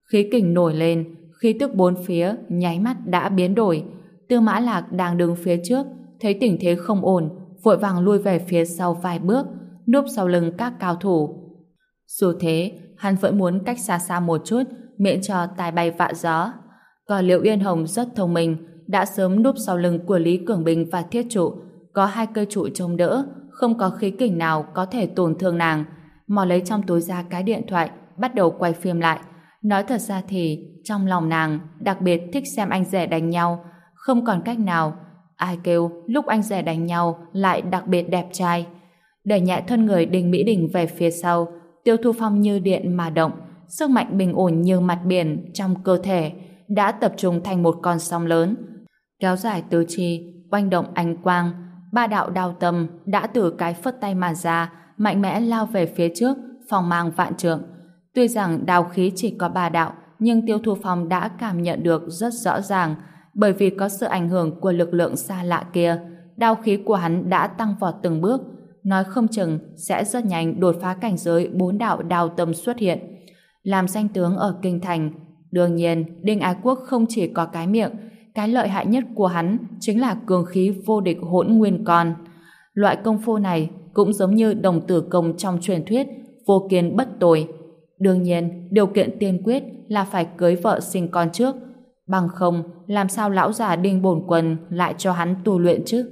Khí kình nổi lên, khí tức bốn phía nháy mắt đã biến đổi. Tư Mã Lạc đang đứng phía trước, thấy tình thế không ổn, vội vàng lui về phía sau vài bước, núp sau lưng các cao thủ. Dù thế, hắn vẫn muốn cách xa xa một chút, miễn cho tai bay vạ gió. Còn Liễu Yên Hồng rất thông minh, đã sớm núp sau lưng của Lý Cường Bình và Thiết Trụ, có hai cây trụ chống đỡ, không có khí kình nào có thể tổn thương nàng. Mò lấy trong túi ra cái điện thoại, bắt đầu quay phim lại. Nói thật ra thì, trong lòng nàng đặc biệt thích xem anh rể đánh nhau, không còn cách nào. Ai kêu lúc anh rể đánh nhau lại đặc biệt đẹp trai. Đẩy nhẹ thân người Đinh Mỹ Đình về phía sau, Tiêu Thu Phong như điện mà động, sức mạnh bình ổn như mặt biển trong cơ thể đã tập trung thành một con sóng lớn, kéo dài tứ chi, oanh động ánh quang. Ba đạo đao tâm đã từ cái phất tay mà ra, mạnh mẽ lao về phía trước, phong mang vạn trượng. Tuy rằng đao khí chỉ có ba đạo, nhưng Tiêu Thu Phong đã cảm nhận được rất rõ ràng, bởi vì có sự ảnh hưởng của lực lượng xa lạ kia, đao khí của hắn đã tăng vọt từng bước, nói không chừng sẽ rất nhanh đột phá cảnh giới bốn đạo đao tâm xuất hiện. Làm danh tướng ở kinh thành, đương nhiên Đinh Ái Quốc không chỉ có cái miệng, cái lợi hại nhất của hắn chính là cường khí vô địch Hỗn Nguyên Con. Loại công phu này cũng giống như đồng tử công trong truyền thuyết, vô kiên bất tồi. Đương nhiên, điều kiện tiên quyết là phải cưới vợ sinh con trước, bằng không làm sao lão già Đinh Bổn Quân lại cho hắn tu luyện chứ?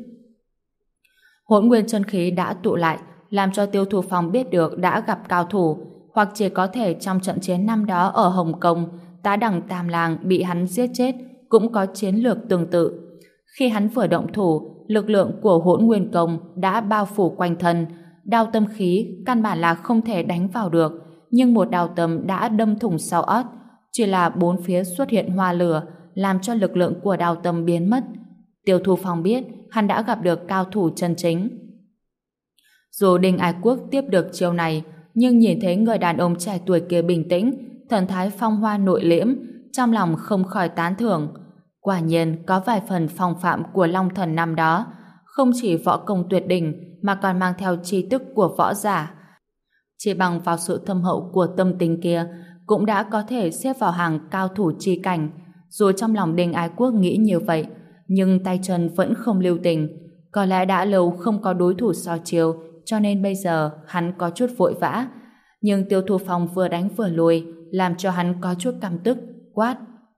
Hỗn Nguyên chân khí đã tụ lại, làm cho Tiêu Thu Phong biết được đã gặp cao thủ, hoặc chỉ có thể trong trận chiến năm đó ở Hồng Kông, Tá Đằng Tam Lang bị hắn giết chết, cũng có chiến lược tương tự. Khi hắn vừa động thủ, lực lượng của Hỗn Nguyên Công đã bao phủ quanh thân, đao tâm khí căn bản là không thể đánh vào được, nhưng một đao tâm đã đâm thủng sau óc, chỉ là bốn phía xuất hiện hoa lửa, làm cho lực lượng của đao tâm biến mất. Tiêu Thu Phong biết hắn đã gặp được cao thủ chân chính. Dù Đinh Ái Quốc tiếp được chiêu này, nhưng nhìn thấy người đàn ông trẻ tuổi kia bình tĩnh, thần thái phong hoa nội liễm, trong lòng không khỏi tán thưởng. Quả nhiên có vài phần phong phạm của Long Thần năm đó, không chỉ võ công tuyệt đỉnh mà còn mang theo tri thức của võ giả. Chỉ bằng vào sự thâm hậu của tâm tính kia, cũng đã có thể xếp vào hàng cao thủ chi cảnh. Dù trong lòng Đinh Ái Quốc nghĩ như vậy, nhưng tay chân vẫn không lưu tình. Có lẽ đã lâu không có đối thủ so chiêu, cho nên bây giờ hắn có chút vội vã. Nhưng Tiêu Thu Phong vừa đánh vừa lùi, làm cho hắn có chút căm tức, quát: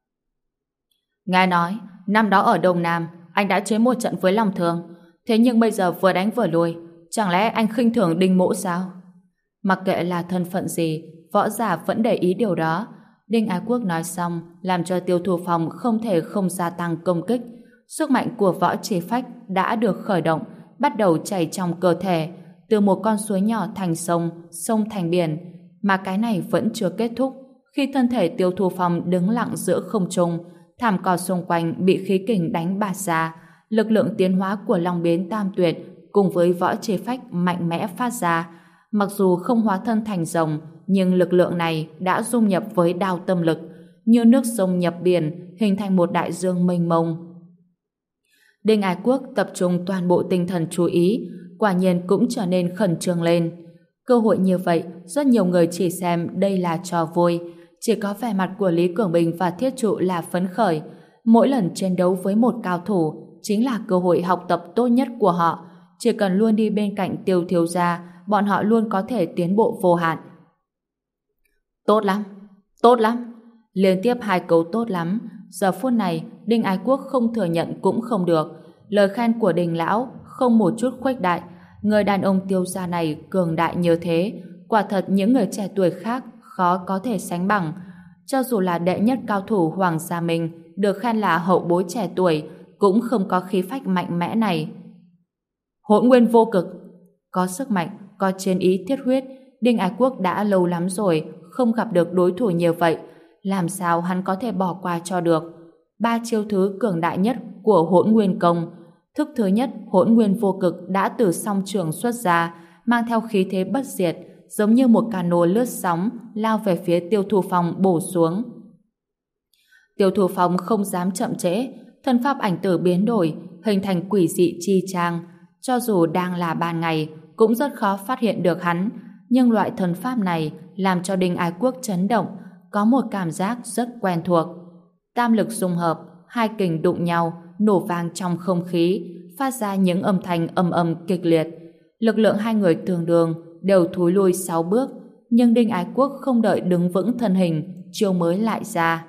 Nghe nói, năm đó ở Đông Nam, anh đã chế một trận với Long Thường. Thế nhưng bây giờ vừa đánh vừa lùi, chẳng lẽ anh khinh thường Đinh Mỗ sao? Mặc kệ là thân phận gì, võ giả vẫn để ý điều đó. Đinh Ái Quốc nói xong, làm cho Tiêu Thu Phong không thể không gia tăng công kích. Sức mạnh của võ chỉ phách đã được khởi động, bắt đầu chảy trong cơ thể, từ một con suối nhỏ thành sông, sông thành biển. Mà cái này vẫn chưa kết thúc. Khi thân thể Tiêu Thu Phong đứng lặng giữa không trung, thảm cỏ xung quanh bị khí kình đánh bạt ra, lực lượng tiến hóa của Long Biến Tam Tuyệt cùng với võ chỉ phách mạnh mẽ phát ra. Mặc dù không hóa thân thành rồng, nhưng lực lượng này đã dung nhập với đao tâm lực, như nước sông nhập biển, hình thành một đại dương mênh mông. Đinh Ái Quốc tập trung toàn bộ tinh thần chú ý, quả nhiên cũng trở nên khẩn trương lên. Cơ hội như vậy, rất nhiều người chỉ xem đây là trò vui, chỉ có vẻ mặt của Lý Cường Bình và Thiết Trụ là phấn khởi. Mỗi lần chiến đấu với một cao thủ chính là cơ hội học tập tốt nhất của họ. Chỉ cần luôn đi bên cạnh Tiêu thiếu gia, bọn họ luôn có thể tiến bộ vô hạn. Tốt lắm, tốt lắm. Liên tiếp hai câu tốt lắm. Giờ phút này, Đinh Ái Quốc không thừa nhận cũng không được. Lời khen của Đinh lão không một chút khuếch đại. Người đàn ông Tiêu gia này cường đại như thế, quả thật những người trẻ tuổi khác khó có thể sánh bằng. Cho dù là đệ nhất cao thủ Hoàng Gia Minh được khen là hậu bối trẻ tuổi, cũng không có khí phách mạnh mẽ này. Hỗn Nguyên vô cực, có sức mạnh, có chiến ý thiết huyết. Đinh Ái Quốc đã lâu lắm rồi không gặp được đối thủ như vậy, làm sao hắn có thể bỏ qua cho được. Ba chiêu thứ cường đại nhất của Hỗn Nguyên công. Thức thứ nhất, Hỗn Nguyên vô cực đã từ song trường xuất ra, mang theo khí thế bất diệt, giống như một cano lướt sóng lao về phía Tiêu Thu Phong bổ xuống. Tiêu Thu Phong không dám chậm trễ, thân pháp ảnh tử biến đổi, hình thành quỷ dị chi trang. Cho dù đang là ban ngày, cũng rất khó phát hiện được hắn, nhưng loại thân pháp này làm cho Đinh Ái Quốc chấn động, có một cảm giác rất quen thuộc. Tam lực dung hợp, hai kình đụng nhau, nổ vang trong không khí, phát ra những âm thanh ầm ầm kịch liệt. Lực lượng hai người tương đương, đều thối lui 6 bước, nhưng Đinh Ái Quốc không đợi đứng vững thân hình, chiêu mới lại ra.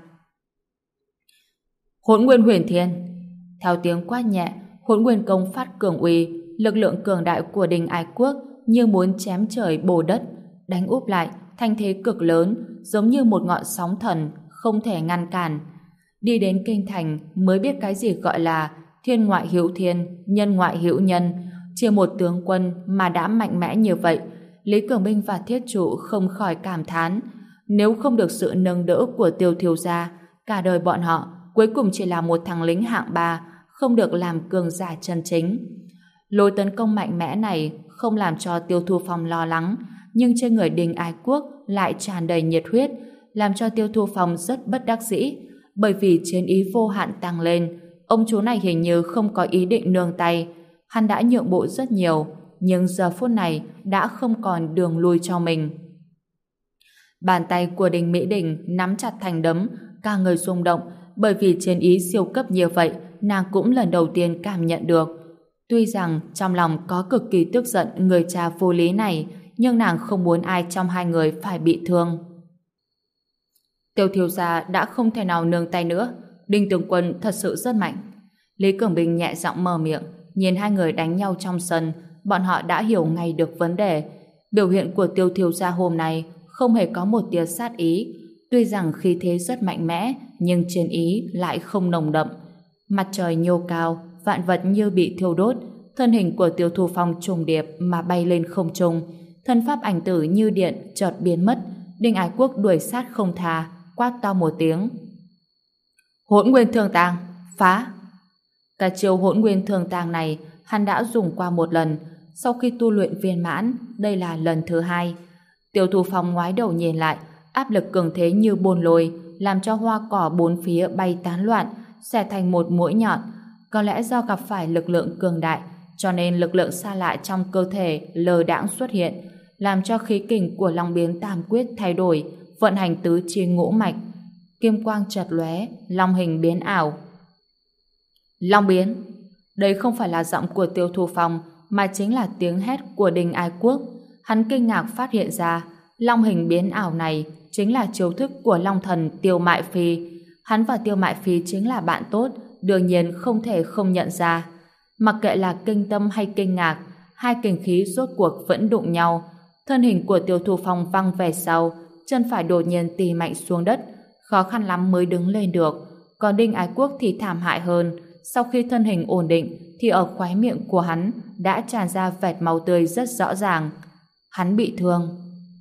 Hỗn Nguyên Huyền Thiên. Theo tiếng quát nhẹ, Hỗn Nguyên công phát cường uy, lực lượng cường đại của Đinh Ái Quốc như muốn chém trời bổ đất, đánh úp lại, thanh thế cực lớn, giống như một ngọn sóng thần, không thể ngăn cản. Đi đến kinh thành mới biết cái gì gọi là thiên ngoại hữu thiên, nhân ngoại hữu nhân. Chỉ một tướng quân mà đã mạnh mẽ như vậy, Lý Cường Minh và Thiết Trụ không khỏi cảm thán. Nếu không được sự nâng đỡ của Tiêu thiếu gia, cả đời bọn họ cuối cùng chỉ là một thằng lính hạng 3, không được làm cường giả chân chính. Lối tấn công mạnh mẽ này không làm cho Tiêu Thu Phong lo lắng, nhưng trên người Đinh Ái Quốc lại tràn đầy nhiệt huyết, làm cho Tiêu Thu Phong rất bất đắc dĩ, bởi vì chiến ý vô hạn tăng lên. Ông chú này hình như không có ý định nương tay. Hắn đã nhượng bộ rất nhiều, nhưng giờ phút này đã không còn đường lui cho mình. Bàn tay của Đinh Mỹ Đình nắm chặt thành đấm, cả người rung động, bởi vì chiến ý siêu cấp như vậy, nàng cũng lần đầu tiên cảm nhận được. Tuy rằng trong lòng có cực kỳ tức giận người cha vô lý này, nhưng nàng không muốn ai trong hai người phải bị thương. Tiêu thiếu gia đã không thể nào nương tay nữa, Đinh tướng quân thật sự rất mạnh. Lý Cường Bình nhẹ giọng mở miệng, nhìn hai người đánh nhau trong sân, bọn họ đã hiểu ngay được vấn đề. Biểu hiện của Tiêu thiếu gia hôm nay không hề có một tia sát ý, tuy rằng khí thế rất mạnh mẽ, nhưng chiến ý lại không nồng đậm. Mặt trời nhô cao, vạn vật như bị thiêu đốt, thân hình của Tiêu Thu Phong trùng điệp mà bay lên không trung, thân pháp ảnh tử như điện chợt biến mất. Đinh Ái Quốc đuổi sát không tha, quát to một tiếng: Hỗn Nguyên Thương Tàng, phá! Cả chiêu Hỗn Nguyên Thương Tàng này hắn đã dùng qua một lần, sau khi tu luyện viên mãn, đây là lần thứ 2. Tiêu Thu Phong ngoái đầu nhìn lại, áp lực cường thế như bồn lôi, làm cho hoa cỏ bốn phía bay tán loạn, xẻ thành một mũi nhọn. Có lẽ do gặp phải lực lượng cường đại, cho nên lực lượng xa lạ trong cơ thể lờ đãng xuất hiện, làm cho khí kình của Long Biến Tam Quyết thay đổi, vận hành tứ chi ngũ mạch. Kim quang chợt lóe, long hình biến ảo. Long biến! Đây không phải là giọng của Tiêu Thu Phong, mà chính là tiếng hét của Đinh Ái Quốc. Hắn kinh ngạc phát hiện ra, long hình biến ảo này chính là chiêu thức của Long Thần Tiêu Mại Phi. Hắn và Tiêu Mại Phi chính là bạn tốt, đương nhiên không thể không nhận ra. Mặc kệ là kinh tâm hay kinh ngạc, hai kình khí rốt cuộc vẫn đụng nhau. Thân hình của Tiêu Thu Phong văng về sau, chân phải đột nhiên tì mạnh xuống đất, khó khăn lắm mới đứng lên được. Còn Đinh Ái Quốc thì thảm hại hơn, sau khi thân hình ổn định thì ở khóe miệng của hắn đã tràn ra vệt máu tươi rất rõ ràng. Hắn bị thương.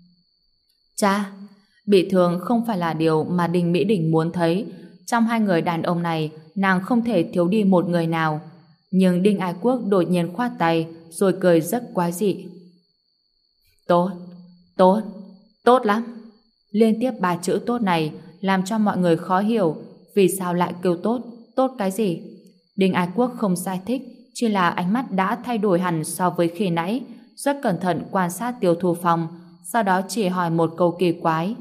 Cha! Bị thương không phải là điều mà Đinh Mỹ Đình muốn thấy. Trong hai người đàn ông này, nàng không thể thiếu đi một người nào. Nhưng Đinh Ái Quốc đột nhiên khoát tay, rồi cười rất quái dị. Tốt, tốt, tốt lắm. Liên tiếp 3 chữ tốt này làm cho mọi người khó hiểu vì sao lại kêu tốt, tốt cái gì. Đinh Ái Quốc không giải thích, chỉ là ánh mắt đã thay đổi hẳn so với khi nãy, rất cẩn thận quan sát Tiêu Thu Phong, sau đó chỉ hỏi một câu kỳ quái.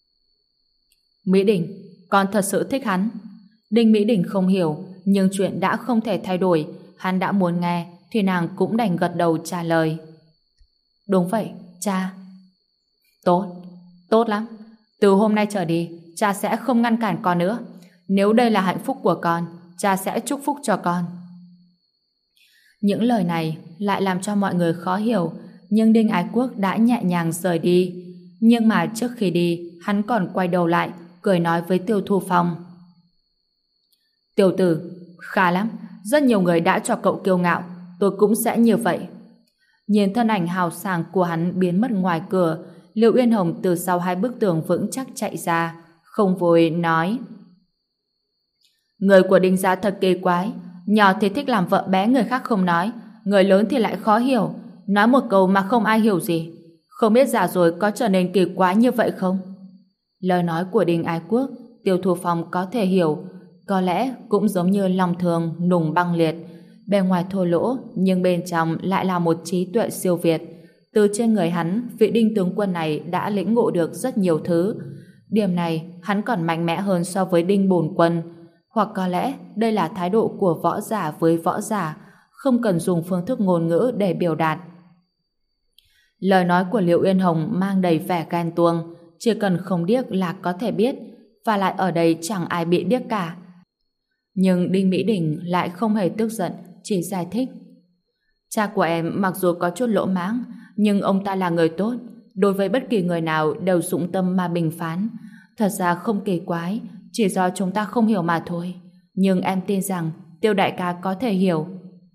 Mỹ Đình, con thật sự thích hắn? Đinh Mỹ Đình không hiểu, nhưng chuyện đã không thể thay đổi, hắn đã muốn nghe thì nàng cũng đành gật đầu trả lời. Đúng vậy, cha. Tốt, tốt lắm. Từ hôm nay trở đi, cha sẽ không ngăn cản con nữa. Nếu đây là hạnh phúc của con, cha sẽ chúc phúc cho con. Những lời này lại làm cho mọi người khó hiểu, nhưng Đinh Ái Quốc đã nhẹ nhàng rời đi. Nhưng mà trước khi đi, hắn còn quay đầu lại, cười nói với Tiêu Thu Phong. Tiểu tử, khá lắm, rất nhiều người đã cho cậu kiêu ngạo, tôi cũng sẽ như vậy. Nhìn thân ảnh hào sảng của hắn biến mất ngoài cửa, Liệu Uyên Hồng từ sau 2 bức tường vững chắc chạy ra, không vui nói: Người của Đinh gia thật kỳ quái, nhỏ thì thích làm vợ bé người khác không nói, người lớn thì lại khó hiểu, nói một câu mà không ai hiểu gì. Không biết già rồi có trở nên kỳ quái như vậy không? Lời nói của Đinh Ái Quốc, Tiêu Thu Phong có thể hiểu, có lẽ cũng giống như lòng thường nùng băng liệt, bề ngoài thô lỗ nhưng bên trong lại là một trí tuệ siêu việt. Từ trên người hắn, vị Đinh tướng quân này đã lĩnh ngộ được rất nhiều thứ. Điểm này hắn còn mạnh mẽ hơn so với Đinh Bổn Quân. Hoặc có lẽ đây là thái độ của võ giả với võ giả, không cần dùng phương thức ngôn ngữ để biểu đạt. Lời nói của Liệu Uyên Hồng mang đầy vẻ ghen tuông, chỉ cần không điếc là có thể biết, và lại ở đây chẳng ai bị điếc cả. Nhưng Đinh Mỹ Đình lại không hề tức giận, chỉ giải thích. Cha của em mặc dù có chút lỗ mãng, nhưng ông ta là người tốt, đối với bất kỳ người nào đều dụng tâm mà bình phán. Thật ra không kỳ quái, chỉ do chúng ta không hiểu mà thôi. Nhưng em tin rằng Tiêu đại ca có thể hiểu.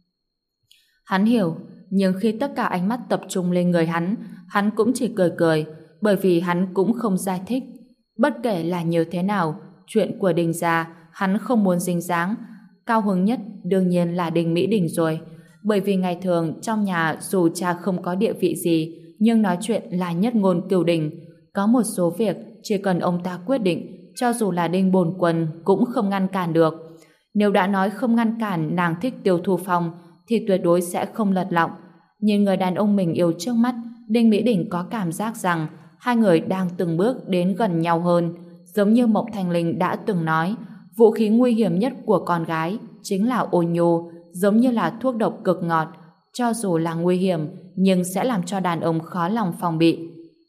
Hắn hiểu, nhưng khi tất cả ánh mắt tập trung lên người hắn cũng chỉ cười cười, bởi vì hắn cũng không giải thích. Bất kể là như thế nào, chuyện của Đinh gia hắn không muốn dính dáng. Cao hứng nhất đương nhiên là Đinh Mỹ Đình rồi, bởi vì ngày thường trong nhà dù cha không có địa vị gì, nhưng nói chuyện là nhất ngôn cửu đình. Có một số việc chỉ cần ông ta quyết định, cho dù là Đinh Bổn Quân cũng không ngăn cản được. Nếu đã nói không ngăn cản nàng thích Tiêu Thu Phong thì tuyệt đối sẽ không lật lọng. Nhìn người đàn ông mình yêu trước mắt, Đinh Mỹ Đình có cảm giác rằng hai người đang từng bước đến gần nhau hơn. Giống như Mộng Thanh Linh đã từng nói, vũ khí nguy hiểm nhất của con gái chính là ôn nhu, giống như là thuốc độc cực ngọt, cho dù là nguy hiểm nhưng sẽ làm cho đàn ông khó lòng phòng bị.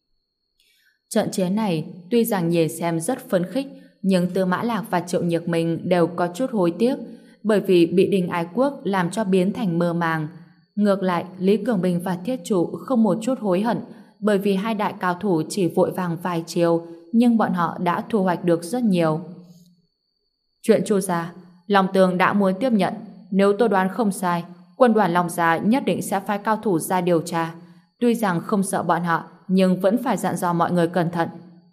Trận chiến này tuy rằng nhìn xem rất phấn khích, nhưng Tư Mã Lạc và Triệu Nhược Minh đều có chút hối tiếc, bởi vì bị Đinh Ái Quốc làm cho biến thành mơ màng. Ngược lại, Lý Cường Bình và Thiết Trụ không một chút hối hận, bởi vì hai đại cao thủ chỉ vội vàng vài chiều, nhưng bọn họ đã thu hoạch được rất nhiều. Chuyện Chu gia, Long Tường đã muốn tiếp nhận, nếu tôi đoán không sai, quân đoàn Long gia nhất định sẽ phái cao thủ ra điều tra. Tuy rằng không sợ bọn họ, nhưng vẫn phải dặn dò mọi người cẩn thận.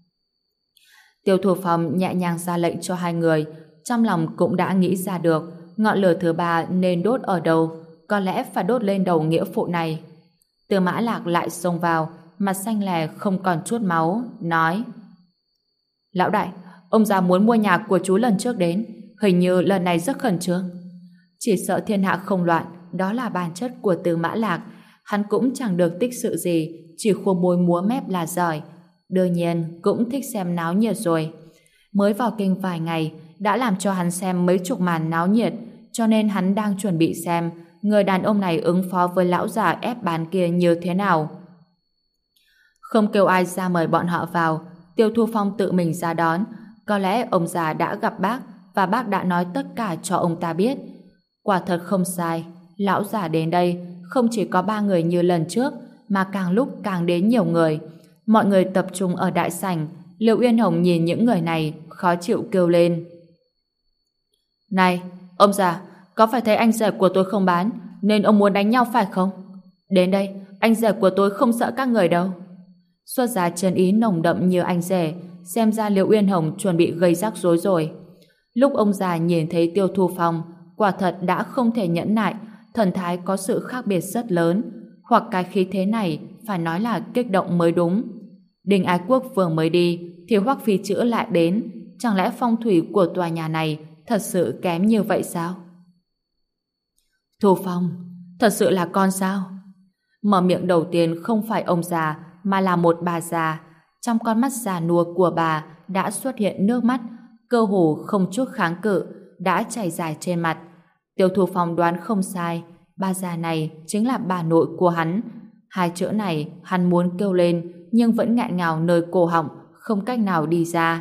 Tiêu Thủ Phong nhẹ nhàng ra lệnh cho hai người, trong lòng cũng đã nghĩ ra được ngọn lửa thứ ba nên đốt ở đâu, có lẽ phải đốt lên đầu nghĩa phụ này. Tư Mã Lạc lại xông vào, mặt xanh lè không còn chút máu, nói: Lão đại, ông già muốn mua nhà của chú lần trước đến, hình như lần này rất khẩn trương. Chỉ sợ thiên hạ không loạn, đó là bản chất của Tư Mã Lạc. Hắn cũng chẳng được tích sự gì, chỉ khua môi múa mép là giỏi. Đương nhiên cũng thích xem náo nhiệt rồi. Mới vào kinh vài ngày đã làm cho hắn xem mấy chục màn náo nhiệt, cho nên hắn đang chuẩn bị xem người đàn ông này ứng phó với lão già ép bán kia như thế nào. Không kêu ai ra mời bọn họ vào, Tiêu Thu Phong tự mình ra đón. Có lẽ ông già đã gặp bác và bác đã nói tất cả cho ông ta biết. Quả thật không sai, lão già đến đây không chỉ có 3 người như lần trước, mà càng lúc càng đến nhiều người. Mọi người tập trung ở đại sảnh. Liệu Uyên Hồng nhìn những người này khó chịu kêu lên: Này, ông già, có phải thấy anh rể của tôi không bán nên ông muốn đánh nhau phải không? Đến đây, anh rể của tôi không sợ các người đâu. Xuất ra chân ý nồng đậm như anh rể, xem ra Liệu Uyên Hồng chuẩn bị gây rắc rối rồi. Lúc ông già nhìn thấy Tiêu Thu Phong, quả thật đã không thể nhẫn nại, thần thái có sự khác biệt rất lớn, hoặc cái khí thế này phải nói là kích động mới đúng. Đinh Ái Quốc vừa mới đi thì Hoắc Phi Chữ lại đến, chẳng lẽ phong thủy của tòa nhà này thật sự kém như vậy sao? Thu Phong, thật sự là con sao? Mở miệng đầu tiên không phải ông già mà là một bà già. Trong con mắt già nua của bà đã xuất hiện nước mắt, cơ hồ không chút kháng cự đã chảy dài trên mặt. Tiêu Thu Phong đoán không sai, bà già này chính là bà nội của hắn. Hai chữ này hắn muốn kêu lên nhưng vẫn nghẹn ngào nơi cổ họng, không cách nào đi ra.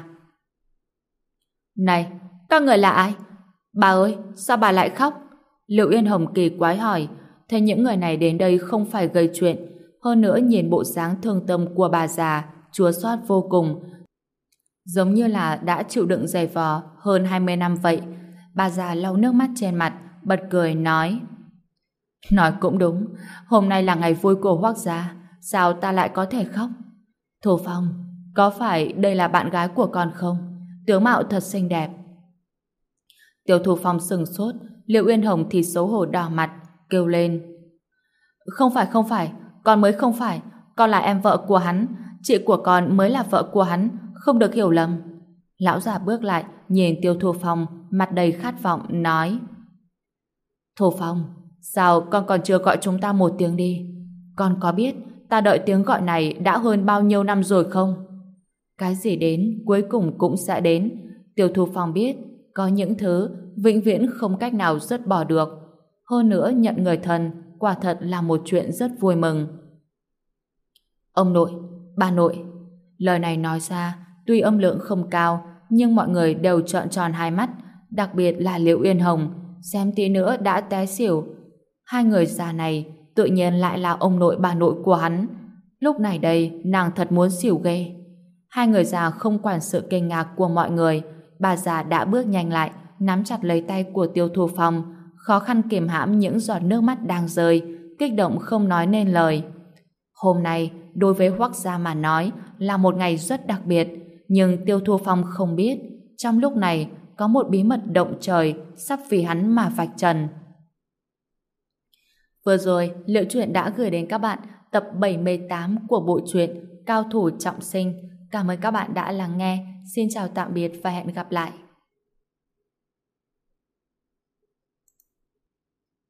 Này, các người là ai? Bà ơi, sao bà lại khóc? Liệu Yên Hồng kỳ quái hỏi. Thấy những người này đến đây không phải gây chuyện, hơn nữa nhìn bộ dáng thương tâm của bà già chua xót vô cùng, giống như là đã chịu đựng dày vò hơn 20 năm vậy. Bà già lau nước mắt trên mặt, bật cười nói: Nói cũng đúng, hôm nay là ngày vui của Hoắc gia, sao ta lại có thể khóc? Thu Phong, có phải đây là bạn gái của con không? Tướng mạo thật xinh đẹp. Tiêu Thu Phong sừng sốt, Liệu Uyên Hồng thì xấu hổ đỏ mặt, kêu lên: Không phải, con mới không phải, con là em vợ của hắn, chị của con mới là vợ của hắn, không được hiểu lầm. Lão già bước lại, nhìn Tiêu Thu Phong, mặt đầy khát vọng, nói: Thu Phong, sao con còn chưa gọi chúng ta một tiếng đi? Con có biết ta đợi tiếng gọi này đã hơn bao nhiêu năm rồi không? Cái gì đến cuối cùng cũng sẽ đến. Tiêu Thu Phong biết có những thứ vĩnh viễn không cách nào dứt bỏ được. Hơn nữa nhận người thân quả thật là một chuyện rất vui mừng. Ông nội, bà nội. Lời này nói ra tuy âm lượng không cao nhưng mọi người đều trợn tròn hai mắt, đặc biệt là Liễu Uyên Hồng, xem tí nữa đã té xỉu. Hai người già này tự nhiên lại là ông nội bà nội của hắn. Lúc này đây nàng thật muốn xỉu ghê. Hai người già không quản sự kinh ngạc của mọi người, bà già đã bước nhanh lại, nắm chặt lấy tay của Tiêu Thu Phong, khó khăn kiềm hãm những giọt nước mắt đang rơi, kích động không nói nên lời. Hôm nay, đối với Hoắc gia mà nói là một ngày rất đặc biệt, nhưng Tiêu Thu Phong không biết, trong lúc này có một bí mật động trời sắp vì hắn mà vạch trần. Vừa rồi, Liệu Truyện đã gửi đến các bạn tập 78 của bộ truyện Cao thủ trọng sinh. Cảm ơn các bạn đã lắng nghe. Xin chào tạm biệt và hẹn gặp lại.